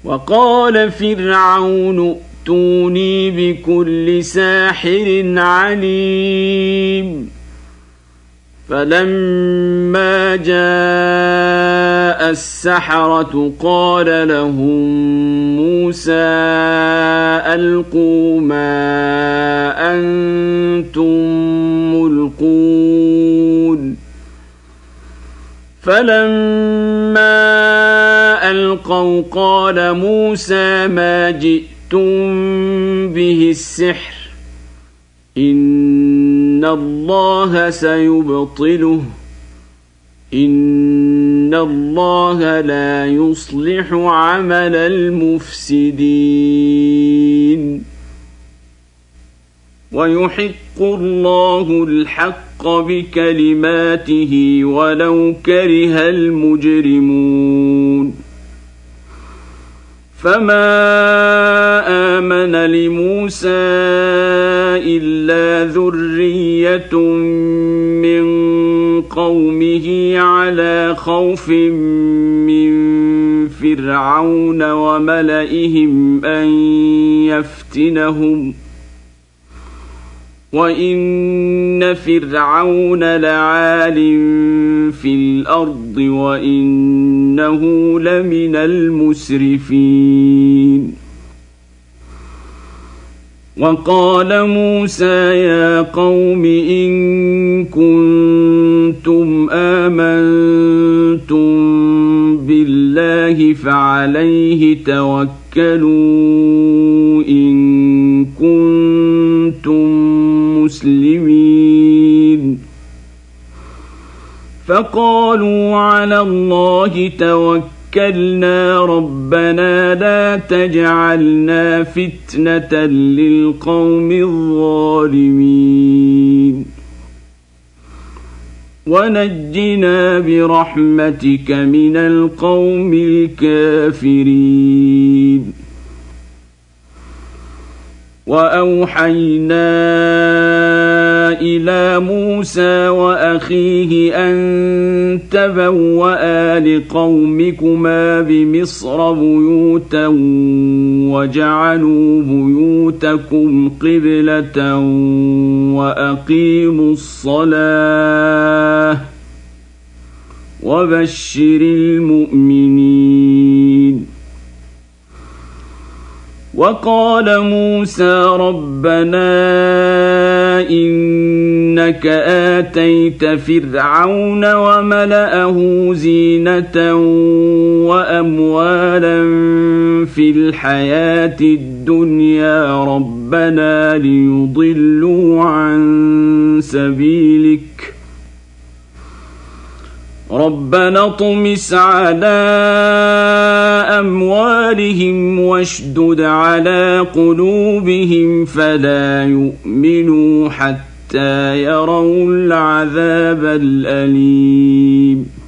وقال فرعون ائتوني بكل ساحر عليم فلما جاء السحرة قال لهم موسى ألقوا ما أنتم ملقون فلما ألقوا قال موسى ما جئتم به السحر إن الله سيبطله إن الله لا يصلح عمل المفسدين ويحق الله الحق بكلماته ولو كره المجرمون فما آمن لموسى إلا ذرية من قومه على خوف من فرعون وملئهم أن يفتنهم وإن فرعون لعال في الأرض وإنه لمن المسرفين وقال موسى يا قوم إن كنتم آمنتم بالله فعليه توكلوا إن كنتم مسلمين فقالوا على الله توكلنا ربنا لا تجعلنا فتنة للقوم الظالمين ونجنا برحمتك من القوم الكافرين وأوحينا إلى موسى وأخيه أن تبوأ لقومكما بمصر بيوتا وجعلوا بيوتكم قبلة وأقيموا الصلاة وبشر المؤمنين وقال موسى ربنا إنك آتيت فرعون وملأه زينة وأموالا في الحياة الدنيا ربنا ليضلوا عن سبيلك ربنا اطمس على أموالهم واشدد على قلوبهم فلا يؤمنوا حتى يروا العذاب الأليم